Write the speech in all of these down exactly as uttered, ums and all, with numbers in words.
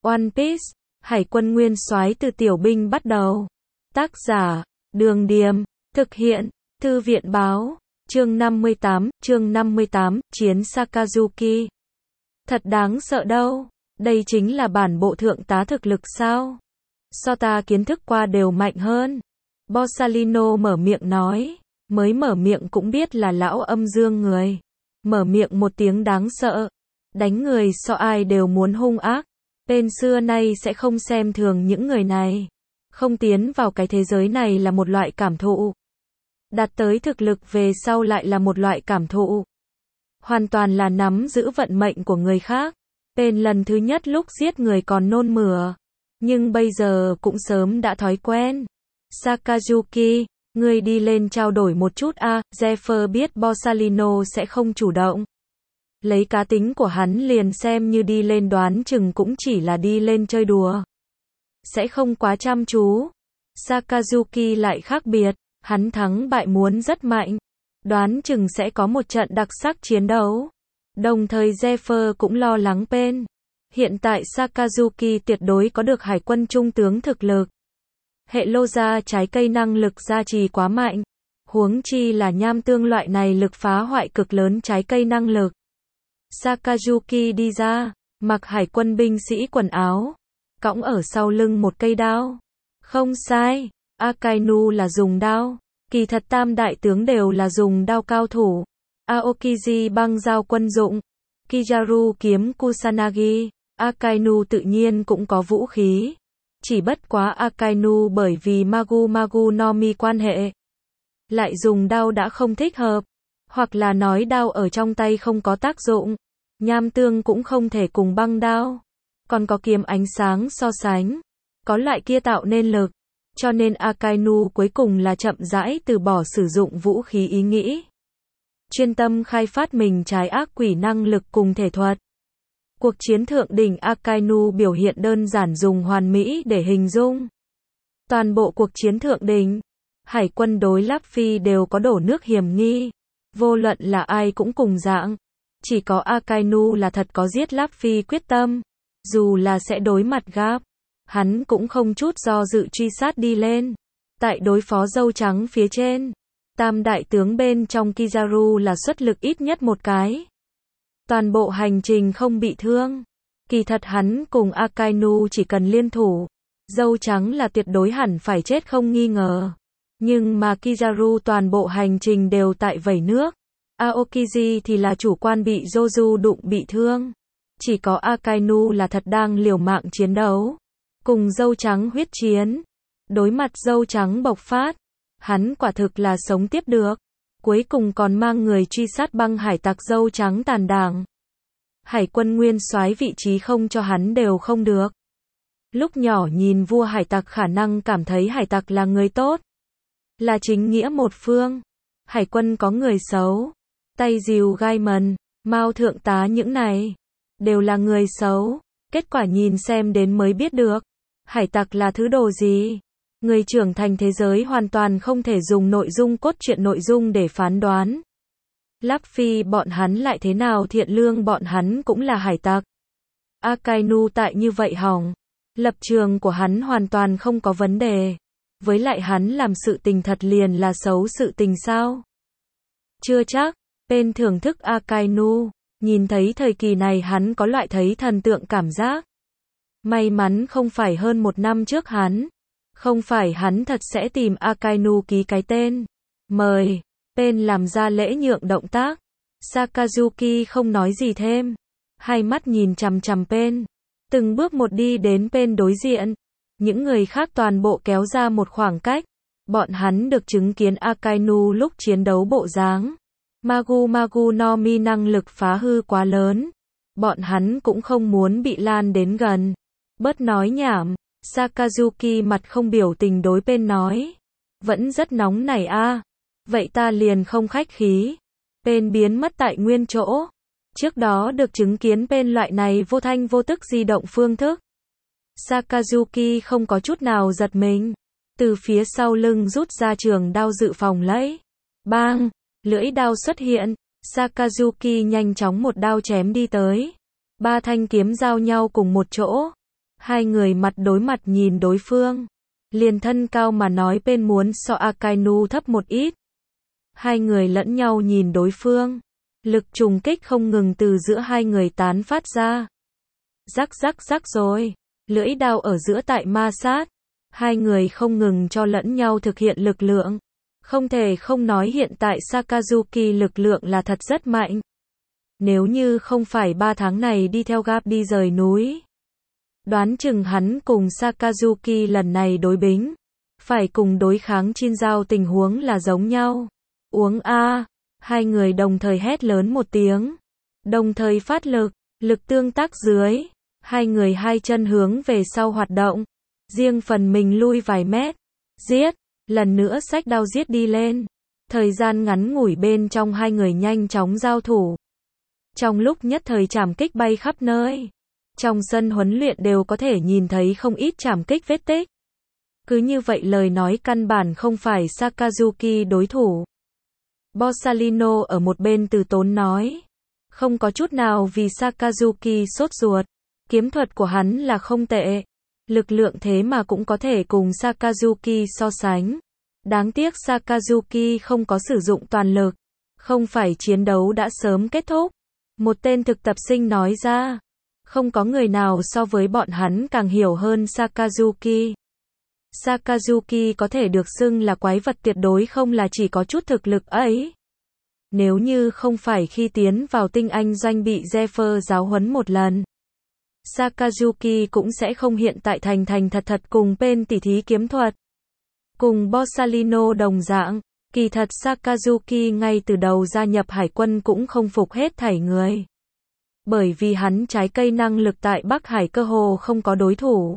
One Piece, Hải quân nguyên soái từ tiểu binh bắt đầu. Tác giả, Đường Điềm, thực hiện, Thư viện Báo, chương năm mươi tám, chương năm mươi tám, Chiến Sakazuki. Thật đáng sợ đâu, đây chính là bản bộ thượng tá thực lực sao? So ta kiến thức qua đều mạnh hơn. Borsalino mở miệng nói, mới mở miệng cũng biết là lão âm dương người. Mở miệng một tiếng đáng sợ, đánh người so ai đều muốn hung ác. Tên xưa nay sẽ không xem thường những người này. Không tiến vào cái thế giới này là một loại cảm thụ. Đạt tới thực lực về sau lại là một loại cảm thụ. Hoàn toàn là nắm giữ vận mệnh của người khác. Tên lần thứ nhất lúc giết người còn nôn mửa. Nhưng bây giờ cũng sớm đã thói quen. Sakazuki, ngươi đi lên trao đổi một chút a. À, Zephyr biết Borsalino sẽ không chủ động. Lấy cá tính của hắn liền xem như đi lên đoán chừng cũng chỉ là đi lên chơi đùa. Sẽ không quá chăm chú. Sakazuki lại khác biệt, hắn thắng bại muốn rất mạnh. Đoán chừng sẽ có một trận đặc sắc chiến đấu. Đồng thời Zephyr cũng lo lắng Pain. Hiện tại Sakazuki tuyệt đối có được hải quân trung tướng thực lực. Hệ lô gia trái cây năng lực gia trì quá mạnh. Huống chi là nham tương loại này lực phá hoại cực lớn trái cây năng lực. Sakazuki đi ra, mặc hải quân binh sĩ quần áo, cõng ở sau lưng một cây đao. Không sai, Akainu là dùng đao. Kỳ thật tam đại tướng đều là dùng đao cao thủ. Aokiji băng dao quân dụng, Kizaru kiếm Kusanagi, Akainu tự nhiên cũng có vũ khí. Chỉ bất quá Akainu bởi vì Magu Magu no Mi quan hệ, lại dùng đao đã không thích hợp. Hoặc là nói đao ở trong tay không có tác dụng. Nham tương cũng không thể cùng băng đao. Còn có kiếm ánh sáng so sánh. Có loại kia tạo nên lực. Cho nên Akainu cuối cùng là chậm rãi từ bỏ sử dụng vũ khí ý nghĩ. Chuyên tâm khai phát mình trái ác quỷ năng lực cùng thể thuật. Cuộc chiến thượng đỉnh Akainu biểu hiện đơn giản dùng hoàn mỹ để hình dung. Toàn bộ cuộc chiến thượng đỉnh, hải quân đối Luffy đều có đổ nước hiểm nghi. Vô luận là ai cũng cùng dạng. Chỉ có Akainu là thật có giết Luffy quyết tâm. Dù là sẽ đối mặt Garp, hắn cũng không chút do dự truy sát đi lên. Tại đối phó dâu trắng phía trên, tam đại tướng bên trong Kizaru là xuất lực ít nhất một cái. Toàn bộ hành trình không bị thương. Kỳ thật hắn cùng Akainu chỉ cần liên thủ, dâu trắng là tuyệt đối hẳn phải chết không nghi ngờ. Nhưng mà Kizaru toàn bộ hành trình đều tại vẩy nước. Aokiji thì là chủ quan bị Joju đụng bị thương. Chỉ có Akainu là thật đang liều mạng chiến đấu. Cùng dâu trắng huyết chiến. Đối mặt dâu trắng bộc phát. Hắn quả thực là sống tiếp được. Cuối cùng còn mang người truy sát băng hải tặc dâu trắng tàn đảng. Hải quân nguyên soái vị trí không cho hắn đều không được. Lúc nhỏ nhìn vua hải tặc khả năng cảm thấy hải tặc là người tốt. Là chính nghĩa một phương. Hải quân có người xấu. Tay dìu gai mần, Mao thượng tá những này. Đều là người xấu. Kết quả nhìn xem đến mới biết được. Hải tặc là thứ đồ gì? Người trưởng thành thế giới hoàn toàn không thể dùng nội dung cốt truyện nội dung để phán đoán. Luffy bọn hắn lại thế nào thiện lương bọn hắn cũng là hải tặc. Akainu tại như vậy hỏng. Lập trường của hắn hoàn toàn không có vấn đề. Với lại hắn làm sự tình thật liền là xấu sự tình sao? Chưa chắc. Pain thưởng thức Akainu. Nhìn thấy thời kỳ này hắn có loại thấy thần tượng cảm giác. May mắn không phải hơn một năm trước hắn. Không phải hắn thật sẽ tìm Akainu ký cái tên. Mời. Pain làm ra lễ nhượng động tác. Sakazuki không nói gì thêm. Hai mắt nhìn chằm chằm Pain. Từng bước một đi đến Pain đối diện. Những người khác toàn bộ kéo ra một khoảng cách. Bọn hắn được chứng kiến Akainu lúc chiến đấu bộ dáng. Magu Magu no Mi năng lực phá hư quá lớn. Bọn hắn cũng không muốn bị lan đến gần. Bớt nói nhảm. Sakazuki mặt không biểu tình đối Pain nói. Vẫn rất nóng này a. À. Vậy ta liền không khách khí. Pain biến mất tại nguyên chỗ. Trước đó được chứng kiến Pain loại này vô thanh vô tức di động phương thức. Sakazuki không có chút nào giật mình. Từ phía sau lưng rút ra trường đao dự phòng lấy. Bang! Lưỡi đao xuất hiện. Sakazuki nhanh chóng một đao chém đi tới. Ba thanh kiếm giao nhau cùng một chỗ. Hai người mặt đối mặt nhìn đối phương. Liền thân cao mà nói bên muốn so Akainu thấp một ít. Hai người lẫn nhau nhìn đối phương. Lực trùng kích không ngừng từ giữa hai người tán phát ra. Rắc rắc rắc rồi. Lưỡi đao ở giữa tại ma sát. Hai người không ngừng cho lẫn nhau thực hiện lực lượng. Không thể không nói hiện tại Sakazuki lực lượng là thật rất mạnh. Nếu như không phải ba tháng này đi theo Gap đi rời núi. Đoán chừng hắn cùng Sakazuki lần này đối bính. Phải cùng đối kháng Chin Giao tình huống là giống nhau. Uống a. Hai người đồng thời hét lớn một tiếng. Đồng thời phát lực. Lực tương tác dưới. Hai người hai chân hướng về sau hoạt động. Riêng phần mình lui vài mét. Giết. Lần nữa xách đao giết đi lên. Thời gian ngắn ngủi bên trong hai người nhanh chóng giao thủ. Trong lúc nhất thời trảm kích bay khắp nơi. Trong sân huấn luyện đều có thể nhìn thấy không ít trảm kích vết tích. Cứ như vậy lời nói căn bản không phải Sakazuki đối thủ. Borsalino ở một bên từ tốn nói. Không có chút nào vì Sakazuki sốt ruột. Kiếm thuật của hắn là không tệ. Lực lượng thế mà cũng có thể cùng Sakazuki so sánh. Đáng tiếc Sakazuki không có sử dụng toàn lực. Không phải chiến đấu đã sớm kết thúc. Một tên thực tập sinh nói ra. Không có người nào so với bọn hắn càng hiểu hơn Sakazuki. Sakazuki có thể được xưng là quái vật tuyệt đối không là chỉ có chút thực lực ấy. Nếu như không phải khi tiến vào tinh anh doanh bị Zephyr giáo huấn một lần. Sakazuki cũng sẽ không hiện tại thành thành thật thật cùng Pen tỉ thí kiếm thuật. Cùng Borsalino đồng dạng, kỳ thật Sakazuki ngay từ đầu gia nhập hải quân cũng không phục hết thảy người. Bởi vì hắn trái cây năng lực tại Bắc Hải cơ hồ không có đối thủ.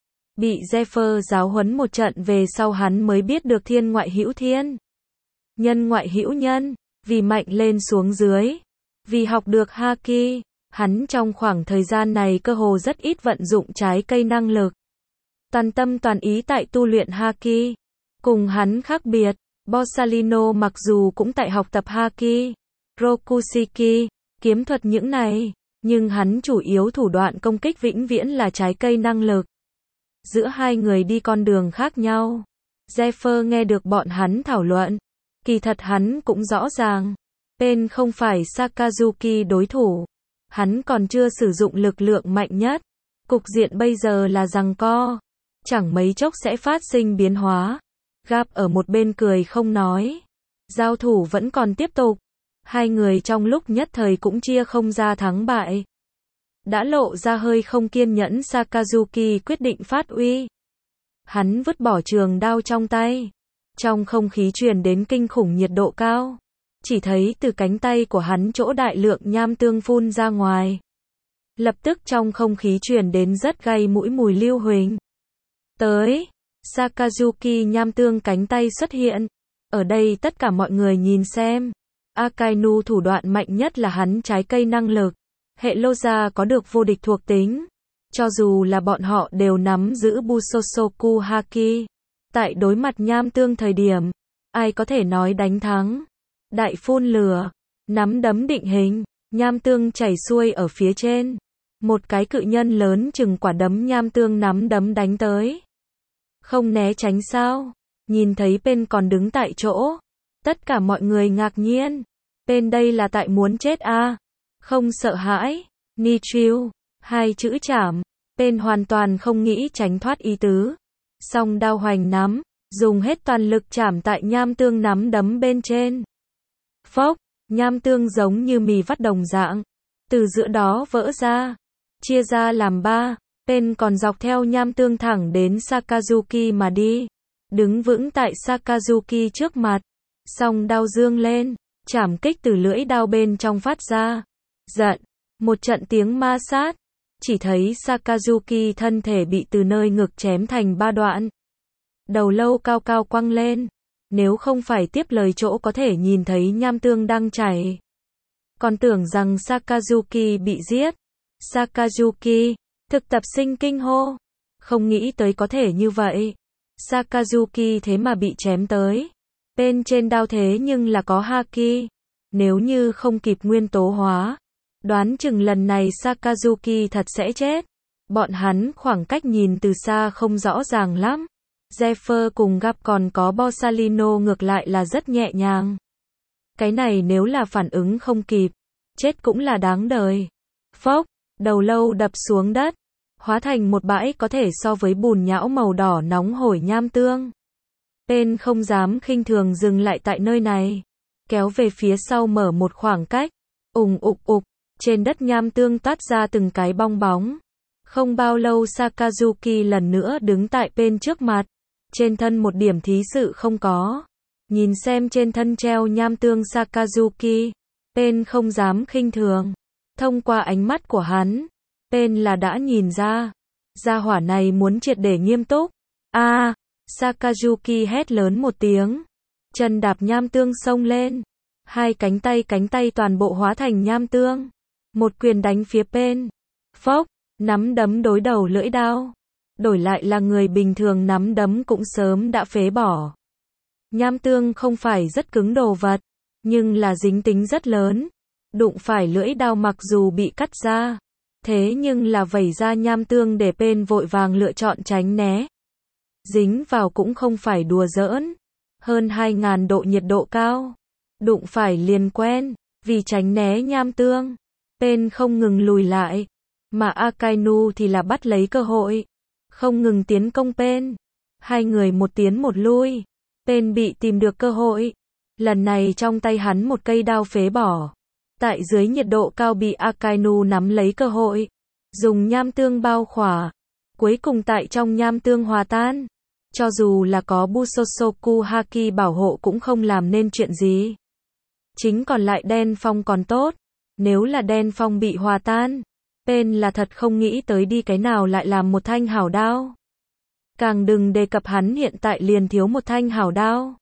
Bị Zephyr giáo huấn một trận về sau hắn mới biết được thiên ngoại hữu thiên. Nhân ngoại hữu nhân, vì mạnh lên xuống dưới. Vì học được Haki, hắn trong khoảng thời gian này cơ hồ rất ít vận dụng trái cây năng lực. Toàn tâm toàn ý tại tu luyện Haki. Cùng hắn khác biệt, Borsalino mặc dù cũng tại học tập Haki, Rokushiki, kiếm thuật những này, nhưng hắn chủ yếu thủ đoạn công kích vĩnh viễn là trái cây năng lực. Giữa hai người đi con đường khác nhau. Zephyr nghe được bọn hắn thảo luận. Kỳ thật hắn cũng rõ ràng. Pen không phải Sakazuki đối thủ. Hắn còn chưa sử dụng lực lượng mạnh nhất. Cục diện bây giờ là giằng co. Chẳng mấy chốc sẽ phát sinh biến hóa. Gap ở một bên cười không nói. Giao thủ vẫn còn tiếp tục. Hai người trong lúc nhất thời cũng chia không ra thắng bại. Đã lộ ra hơi không kiên nhẫn Sakazuki quyết định phát uy. Hắn vứt bỏ trường đao trong tay. Trong không khí truyền đến kinh khủng nhiệt độ cao. Chỉ thấy từ cánh tay của hắn chỗ đại lượng nham tương phun ra ngoài. Lập tức trong không khí truyền đến rất gay mũi mùi lưu huỳnh. Tới, Sakazuki nham tương cánh tay xuất hiện. Ở đây tất cả mọi người nhìn xem. Akainu thủ đoạn mạnh nhất là hắn trái cây năng lực. Hệ Loza có được vô địch thuộc tính. Cho dù là bọn họ đều nắm giữ Busosoku Haki. Tại đối mặt nham tương thời điểm, ai có thể nói đánh thắng. Đại phun lửa, nắm đấm định hình, nham tương chảy xuôi ở phía trên. Một cái cự nhân lớn chừng quả đấm nham tương nắm đấm đánh tới. Không né tránh sao? Nhìn thấy Pen còn đứng tại chỗ. Tất cả mọi người ngạc nhiên. Pen đây là tại muốn chết à? Không sợ hãi. Nichiu, hai chữ chảm. Pen hoàn toàn không nghĩ tránh thoát ý tứ. Song đao hoành nắm, dùng hết toàn lực chảm tại nham tương nắm đấm bên trên. Phốc, nham tương giống như mì vắt đồng dạng. Từ giữa đó vỡ ra. Chia ra làm ba. Pen còn dọc theo nham tương thẳng đến Sakazuki mà đi. Đứng vững tại Sakazuki trước mặt. Song đao dương lên. Chảm kích từ lưỡi đao bên trong phát ra. Giận. Một trận tiếng ma sát. Chỉ thấy Sakazuki thân thể bị từ nơi ngực chém thành ba đoạn. Đầu lâu cao cao quăng lên. Nếu không phải tiếp lời chỗ có thể nhìn thấy nham tương đang chảy. Còn tưởng rằng Sakazuki bị giết. Sakazuki, thực tập sinh kinh hô. Không nghĩ tới có thể như vậy. Sakazuki thế mà bị chém tới. Bên trên đao thế nhưng là có Haki. Nếu như không kịp nguyên tố hóa. Đoán chừng lần này Sakazuki thật sẽ chết. Bọn hắn khoảng cách nhìn từ xa không rõ ràng lắm. Zephyr cùng gặp còn có Borsalino ngược lại là rất nhẹ nhàng. Cái này nếu là phản ứng không kịp, chết cũng là đáng đời. Phốc, đầu lâu đập xuống đất, hóa thành một bãi có thể so với bùn nhão màu đỏ nóng hổi nham tương. Tên không dám khinh thường dừng lại tại nơi này, kéo về phía sau mở một khoảng cách, ùng ục ục, trên đất nham tương toát ra từng cái bong bóng. Không bao lâu Sakazuki lần nữa đứng tại bên trước mặt, trên thân một điểm thí sự không có. Nhìn xem trên thân treo nham tương Sakazuki, tên không dám khinh thường. Thông qua ánh mắt của hắn, tên là đã nhìn ra, gia hỏa này muốn triệt để nghiêm túc. A, à, Sakazuki hét lớn một tiếng, chân đạp nham tương xông lên, hai cánh tay cánh tay toàn bộ hóa thành nham tương, một quyền đánh phía bên. Phốc, nắm đấm đối đầu lưỡi đao. Đổi lại là người bình thường nắm đấm cũng sớm đã phế bỏ. Nham tương không phải rất cứng đồ vật, nhưng là dính tính rất lớn. Đụng phải lưỡi đao mặc dù bị cắt ra, thế nhưng là vẩy ra nham tương để bên vội vàng lựa chọn tránh né. Dính vào cũng không phải đùa giỡn. Hơn hai nghìn độ nhiệt độ cao. Đụng phải liền quen, vì tránh né nham tương. Bên không ngừng lùi lại, mà Akainu thì là bắt lấy cơ hội. Không ngừng tiến công bên. Hai người một tiến một lui. Bên bị tìm được cơ hội. Lần này trong tay hắn một cây đao phế bỏ. Tại dưới nhiệt độ cao bị Akainu nắm lấy cơ hội. Dùng nham tương bao khỏa. Cuối cùng tại trong nham tương hòa tan. Cho dù là có Busosoku Haki bảo hộ cũng không làm nên chuyện gì. Chính còn lại đen phong còn tốt. Nếu là đen phong bị hòa tan, bên là thật không nghĩ tới đi cái nào lại làm một thanh hảo đao. Càng đừng đề cập hắn hiện tại liền thiếu một thanh hảo đao.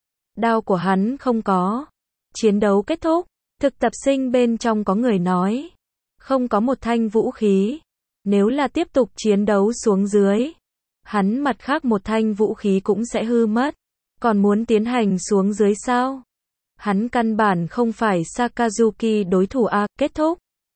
Đao của hắn không có. Chiến đấu kết thúc, thực tập sinh bên trong có người nói. Không có một thanh vũ khí. Nếu là tiếp tục chiến đấu xuống dưới, hắn mặt khác một thanh vũ khí cũng sẽ hư mất. Còn muốn tiến hành xuống dưới sao? Hắn căn bản không phải Sakazuki đối thủ a, kết thúc.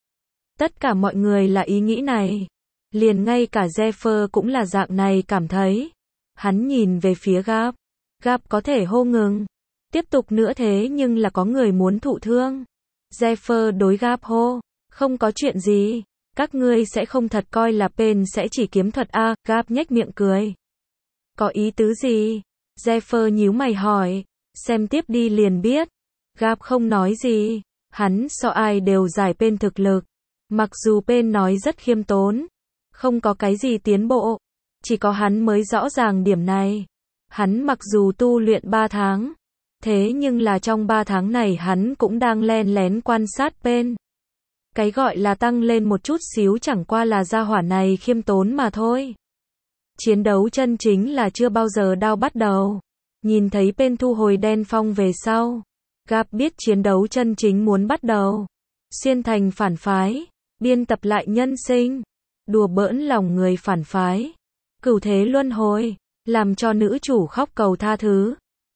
Tất cả mọi người là ý nghĩ này. Liền ngay cả Zephyr cũng là dạng này cảm thấy. Hắn nhìn về phía Gap. Gap có thể hô ngừng. Tiếp tục nữa thế nhưng là có người muốn thụ thương. Zephyr đối Gap hô. Không có chuyện gì. Các ngươi sẽ không thật coi là Pen sẽ chỉ kiếm thuật a, Gap nhếch miệng cười. Có ý tứ gì? Zephyr nhíu mày hỏi. Xem tiếp đi liền biết. Gap không nói gì. Hắn so ai đều giải Pen thực lực. Mặc dù Pen nói rất khiêm tốn. Không có cái gì tiến bộ. Chỉ có hắn mới rõ ràng điểm này. Hắn mặc dù tu luyện ba tháng. Thế nhưng là trong ba tháng này hắn cũng đang len lén quan sát Pen. Cái gọi là tăng lên một chút xíu chẳng qua là gia hỏa này khiêm tốn mà thôi. Chiến đấu chân chính là chưa bao giờ đao bắt đầu. Nhìn thấy Pen thu hồi đen phong về sau. Gap biết chiến đấu chân chính muốn bắt đầu. Xuyên thành phản phái. Biên tập lại nhân sinh. Đùa bỡn lòng người phản phái. Cửu thế luân hồi. Làm cho nữ chủ khóc cầu tha thứ.